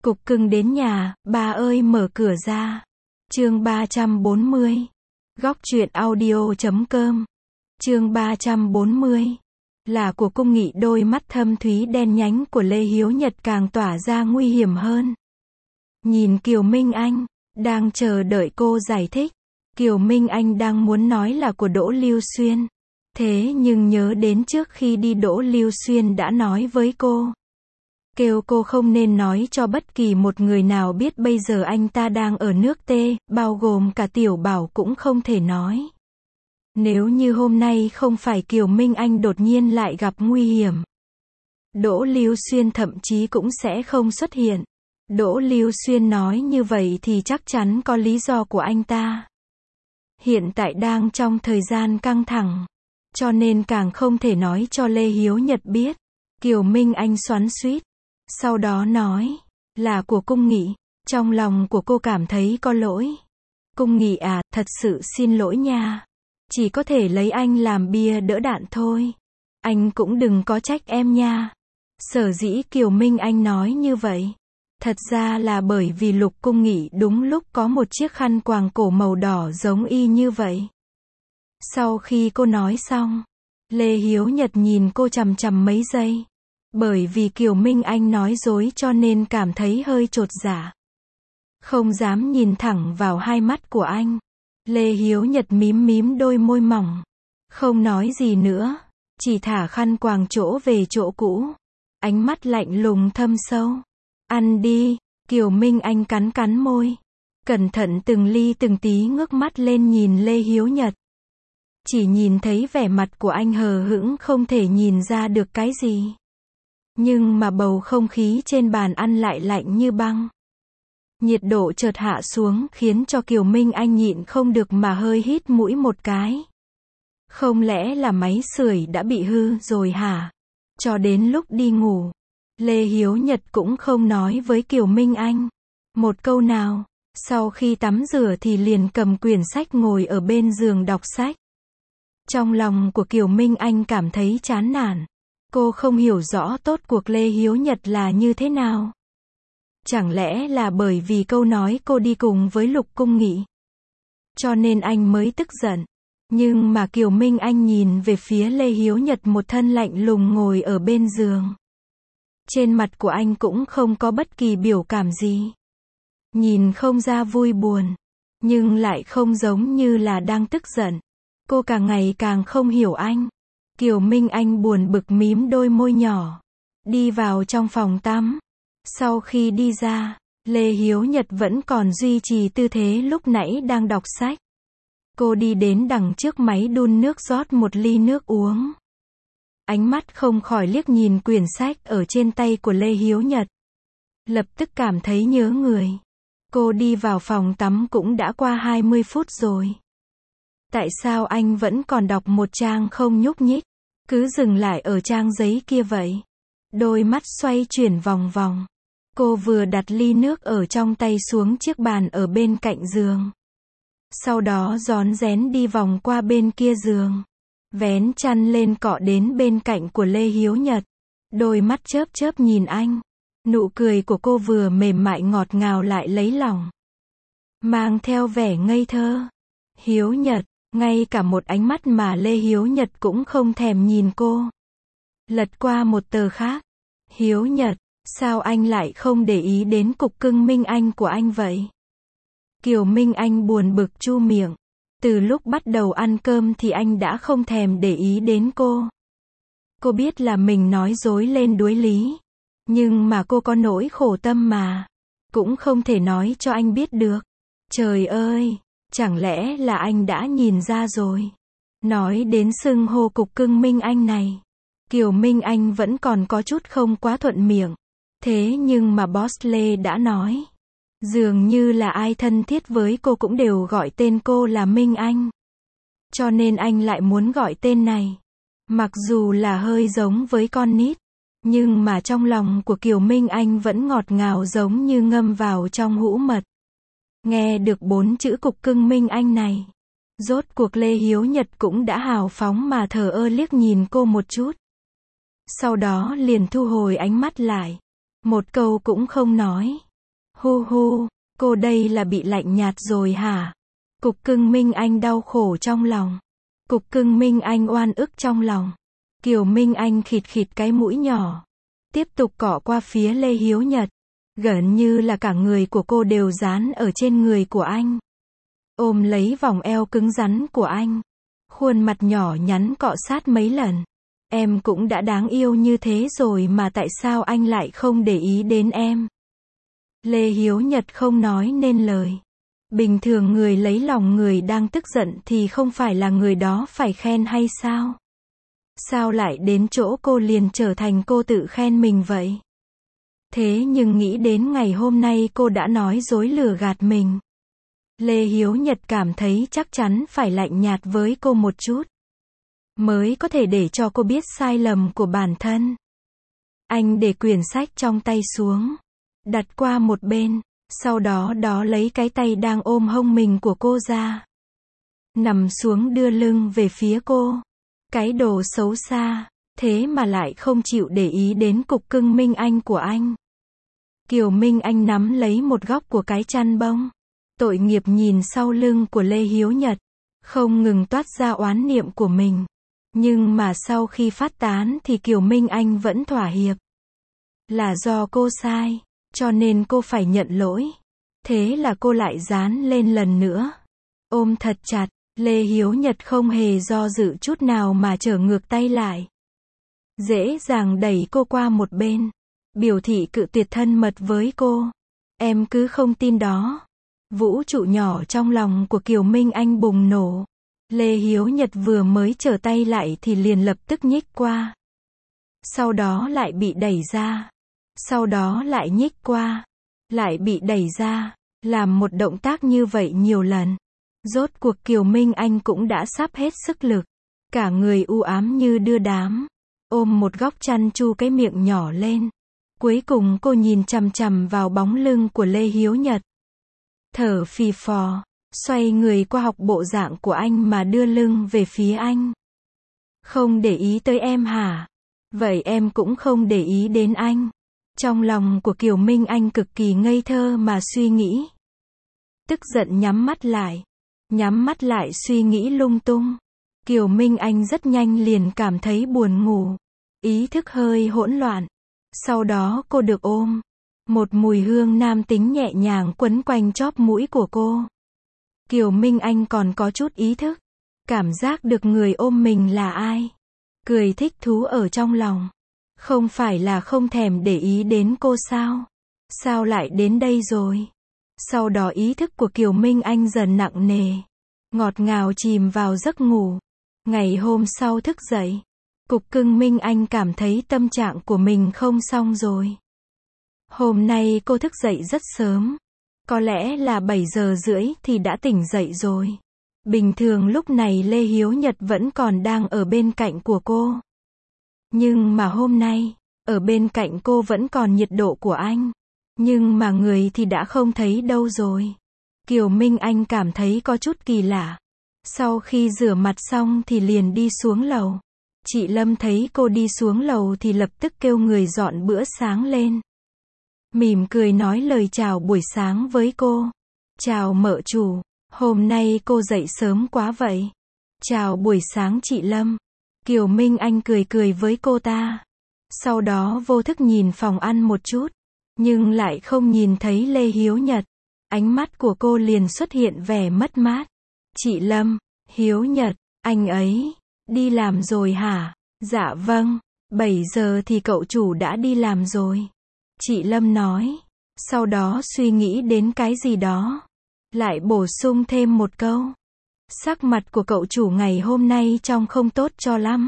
Cục cưng đến nhà, bà ơi mở cửa ra. Chương 340. Góc truyện audio.com. Chương 340. Là của Cung Nghị. Đôi mắt thâm thúy đen nhánh của Lê Hiếu Nhật càng tỏa ra nguy hiểm hơn. Nhìn Kiều Minh Anh, đang chờ đợi cô giải thích. Kiều Minh Anh đang muốn nói là của Đỗ Lưu Xuyên. Thế nhưng nhớ đến trước khi đi Đỗ Lưu Xuyên đã nói với cô. Kêu cô không nên nói cho bất kỳ một người nào biết bây giờ anh ta đang ở nước T, bao gồm cả Tiểu Bảo cũng không thể nói. Nếu như hôm nay không phải Kiều Minh Anh đột nhiên lại gặp nguy hiểm, Đỗ Lưu Xuyên thậm chí cũng sẽ không xuất hiện. Đỗ Lưu Xuyên nói như vậy thì chắc chắn có lý do của anh ta. Hiện tại đang trong thời gian căng thẳng, cho nên càng không thể nói cho Lê Hiếu Nhật biết. Kiều Minh Anh xoắn xuýt, sau đó nói, là của Cung Nghị. Trong lòng của cô cảm thấy có lỗi. Cung Nghị à, thật sự xin lỗi nha. Chỉ có thể lấy anh làm bia đỡ đạn thôi. Anh cũng đừng có trách em nha. Sở dĩ Kiều Minh Anh nói như vậy, thật ra là bởi vì Lục Cung Nghị đúng lúc có một chiếc khăn quàng cổ màu đỏ giống y như vậy. Sau khi cô nói xong, Lê Hiếu Nhật nhìn cô chằm chằm mấy giây. Bởi vì Kiều Minh Anh nói dối cho nên cảm thấy hơi chột dạ. Không dám nhìn thẳng vào hai mắt của anh. Lê Hiếu Nhật mím mím đôi môi mỏng. Không nói gì nữa. Chỉ thả khăn quàng chỗ về chỗ cũ. Ánh mắt lạnh lùng thâm sâu. Ăn đi. Kiều Minh Anh cắn cắn môi. Cẩn thận từng ly từng tí ngước mắt lên nhìn Lê Hiếu Nhật. Chỉ nhìn thấy vẻ mặt của anh hờ hững không thể nhìn ra được cái gì. Nhưng mà bầu không khí trên bàn ăn lại lạnh như băng. Nhiệt độ chợt hạ xuống khiến cho Kiều Minh Anh nhịn không được mà hơi hít mũi một cái. Không lẽ là máy sưởi đã bị hư rồi hả? Cho đến lúc đi ngủ, Lê Hiếu Nhật cũng không nói với Kiều Minh Anh một câu nào. Sau khi tắm rửa thì liền cầm quyển sách ngồi ở bên giường đọc sách. Trong lòng của Kiều Minh Anh cảm thấy chán nản. Cô không hiểu rõ tốt cuộc Lê Hiếu Nhật là như thế nào. Chẳng lẽ là bởi vì câu nói cô đi cùng với Lục Cung Nghị, cho nên anh mới tức giận. Nhưng mà Kiều Minh Anh nhìn về phía Lê Hiếu Nhật một thân lạnh lùng ngồi ở bên giường. Trên mặt của anh cũng không có bất kỳ biểu cảm gì. Nhìn không ra vui buồn, nhưng lại không giống như là đang tức giận. Cô càng ngày càng không hiểu anh. Kiều Minh Anh buồn bực mím đôi môi nhỏ. Đi vào trong phòng tắm. Sau khi đi ra, Lê Hiếu Nhật vẫn còn duy trì tư thế lúc nãy đang đọc sách. Cô đi đến đằng trước máy đun nước rót một ly nước uống. Ánh mắt không khỏi liếc nhìn quyển sách ở trên tay của Lê Hiếu Nhật. Lập tức cảm thấy nhớ người. Cô đi vào phòng tắm cũng đã qua 20 phút rồi. Tại sao anh vẫn còn đọc một trang không nhúc nhích? Cứ dừng lại ở trang giấy kia vậy. Đôi mắt xoay chuyển vòng vòng. Cô vừa đặt ly nước ở trong tay xuống chiếc bàn ở bên cạnh giường. Sau đó rón rén đi vòng qua bên kia giường. Vén chăn lên cọ đến bên cạnh của Lê Hiếu Nhật. Đôi mắt chớp chớp nhìn anh. Nụ cười của cô vừa mềm mại ngọt ngào lại lấy lòng. Mang theo vẻ ngây thơ. Hiếu Nhật. Ngay cả một ánh mắt mà Lê Hiếu Nhật cũng không thèm nhìn cô. Lật qua một tờ khác. Hiếu Nhật, sao anh lại không để ý đến cục cưng Minh Anh của anh vậy? Kiều Minh Anh buồn bực chu miệng. Từ lúc bắt đầu ăn cơm thì anh đã không thèm để ý đến cô. Cô biết là mình nói dối lên đuối lý. Nhưng mà cô có nỗi khổ tâm mà. Cũng không thể nói cho anh biết được. Trời ơi! Chẳng lẽ là anh đã nhìn ra rồi? Nói đến xưng hô cục cưng Minh Anh này, Kiều Minh Anh vẫn còn có chút không quá thuận miệng. Thế nhưng mà Boss Lê đã nói, dường như là ai thân thiết với cô cũng đều gọi tên cô là Minh Anh. Cho nên anh lại muốn gọi tên này. Mặc dù là hơi giống với con nít, nhưng mà trong lòng của Kiều Minh Anh vẫn ngọt ngào giống như ngâm vào trong hũ mật. Nghe được 4 chữ cục cưng Minh Anh này, rốt cuộc Lê Hiếu Nhật cũng đã hào phóng mà thờ ơ liếc nhìn cô một chút. Sau đó liền thu hồi ánh mắt lại. Một câu cũng không nói. Hu hu, cô đây là bị lạnh nhạt rồi hả? Cục Cưng Minh Anh đau khổ trong lòng. Cục Cưng Minh Anh oan ức trong lòng. Kiều Minh Anh khịt khịt cái mũi nhỏ. Tiếp tục cọ qua phía Lê Hiếu Nhật. Gần như là cả người của cô đều dán ở trên người của anh. Ôm lấy vòng eo cứng rắn của anh. Khuôn mặt nhỏ nhắn cọ sát mấy lần. Em cũng đã đáng yêu như thế rồi mà tại sao anh lại không để ý đến em? Lê Hiếu Nhật không nói nên lời. Bình thường người lấy lòng người đang tức giận thì không phải là người đó phải khen hay sao? Sao lại đến chỗ cô liền trở thành cô tự khen mình vậy? Thế nhưng nghĩ đến ngày hôm nay cô đã nói dối lừa gạt mình. Lê Hiếu Nhật cảm thấy chắc chắn phải lạnh nhạt với cô một chút. Mới có thể để cho cô biết sai lầm của bản thân. Anh để quyển sách trong tay xuống. Đặt qua một bên. Sau đó lấy cái tay đang ôm hông mình của cô ra. Nằm xuống đưa lưng về phía cô. Cái đồ xấu xa. Thế mà lại không chịu để ý đến Cục Cưng Minh Anh của anh. Kiều Minh Anh nắm lấy một góc của cái chăn bông. Tội nghiệp nhìn sau lưng của Lê Hiếu Nhật. Không ngừng toát ra oán niệm của mình. Nhưng mà sau khi phát tán thì Kiều Minh Anh vẫn thỏa hiệp. Là do cô sai. Cho nên cô phải nhận lỗi. Thế là cô lại dán lên lần nữa. Ôm thật chặt. Lê Hiếu Nhật không hề do dự chút nào mà trở ngược tay lại. Dễ dàng đẩy cô qua một bên. Biểu thị cự tuyệt thân mật với cô. Em cứ không tin đó. Vũ trụ nhỏ trong lòng của Kiều Minh Anh bùng nổ. Lê Hiếu Nhật vừa mới trở tay lại thì liền lập tức nhích qua. Sau đó lại bị đẩy ra. Sau đó lại nhích qua. Lại bị đẩy ra. Làm một động tác như vậy nhiều lần. Rốt cuộc Kiều Minh Anh cũng đã sắp hết sức lực. Cả người u ám như đưa đám. Ôm một góc chăn chu cái miệng nhỏ lên. Cuối cùng cô nhìn chằm chằm vào bóng lưng của Lê Hiếu Nhật. Thở phì phò. Xoay người qua học bộ dạng của anh mà đưa lưng về phía anh. Không để ý tới em hả? Vậy em cũng không để ý đến anh. Trong lòng của Kiều Minh Anh cực kỳ ngây thơ mà suy nghĩ. Tức giận nhắm mắt lại. Nhắm mắt lại suy nghĩ lung tung. Kiều Minh Anh rất nhanh liền cảm thấy buồn ngủ. Ý thức hơi hỗn loạn. Sau đó cô được ôm. Một mùi hương nam tính nhẹ nhàng quấn quanh chóp mũi của cô. Kiều Minh Anh còn có chút ý thức. Cảm giác được người ôm mình là ai. Cười thích thú ở trong lòng. Không phải là không thèm để ý đến cô sao? Sao lại đến đây rồi? Sau đó ý thức của Kiều Minh Anh dần nặng nề. Ngọt ngào chìm vào giấc ngủ. Ngày hôm sau thức dậy. Cục Cưng Minh Anh cảm thấy tâm trạng của mình không xong rồi. Hôm nay cô thức dậy rất sớm. Có lẽ là 7 giờ rưỡi thì đã tỉnh dậy rồi. Bình thường lúc này Lê Hiếu Nhật vẫn còn đang ở bên cạnh của cô. Nhưng mà hôm nay, ở bên cạnh cô vẫn còn nhiệt độ của anh. Nhưng mà người thì đã không thấy đâu rồi. Kiều Minh Anh cảm thấy có chút kỳ lạ. Sau khi rửa mặt xong thì liền đi xuống lầu. Chị Lâm thấy cô đi xuống lầu thì lập tức kêu người dọn bữa sáng lên. Mỉm cười nói lời chào buổi sáng với cô. Chào mợ chủ, hôm nay cô dậy sớm quá vậy. Chào buổi sáng chị Lâm. Kiều Minh Anh cười cười với cô ta. Sau đó vô thức nhìn phòng ăn một chút. Nhưng lại không nhìn thấy Lê Hiếu Nhật. Ánh mắt của cô liền xuất hiện vẻ mất mát. Chị Lâm, Hiếu Nhật, anh ấy, đi làm rồi hả? Dạ vâng, 7 giờ thì cậu chủ đã đi làm rồi. Chị Lâm nói. Sau đó suy nghĩ đến cái gì đó. Lại bổ sung thêm một câu. Sắc mặt của cậu chủ ngày hôm nay trông không tốt cho lắm.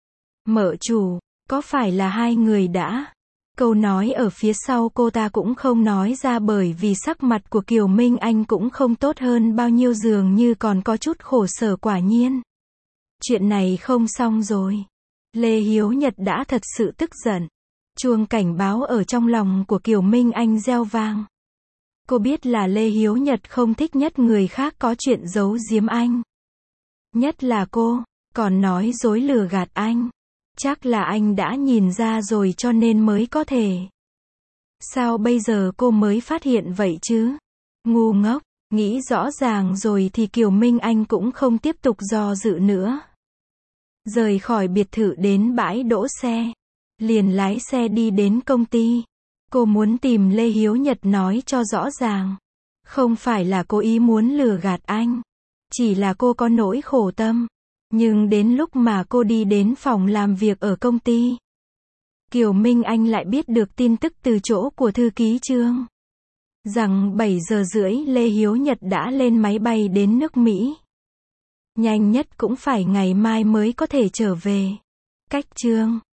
Mợ chủ, có phải là hai người đã? Câu nói ở phía sau cô ta cũng không nói ra bởi vì sắc mặt của Kiều Minh Anh cũng không tốt hơn bao nhiêu, dường như còn có chút khổ sở. Quả nhiên. Chuyện này không xong rồi. Lê Hiếu Nhật đã thật sự tức giận. Chuông cảnh báo ở trong lòng của Kiều Minh Anh reo vang. Cô biết là Lê Hiếu Nhật không thích nhất người khác có chuyện giấu giếm anh. Nhất là cô, còn nói dối lừa gạt anh. Chắc là anh đã nhìn ra rồi cho nên mới có thể Sao bây giờ cô mới phát hiện vậy chứ? Ngu ngốc, nghĩ rõ ràng rồi thì Kiều Minh Anh cũng không tiếp tục do dự nữa. Rời khỏi biệt thự đến bãi đỗ xe, liền lái xe đi đến công ty. Cô muốn tìm Lê Hiếu Nhật nói cho rõ ràng. Không phải là cố ý muốn lừa gạt anh. Chỉ là cô có nỗi khổ tâm. Nhưng đến lúc mà cô đi đến phòng làm việc ở công ty, Kiều Minh Anh lại biết được tin tức từ chỗ của thư ký Trương. Rằng 7 giờ rưỡi Lê Hiếu Nhật đã lên máy bay đến nước Mỹ. Nhanh nhất cũng phải ngày mai mới có thể trở về. Cách Trương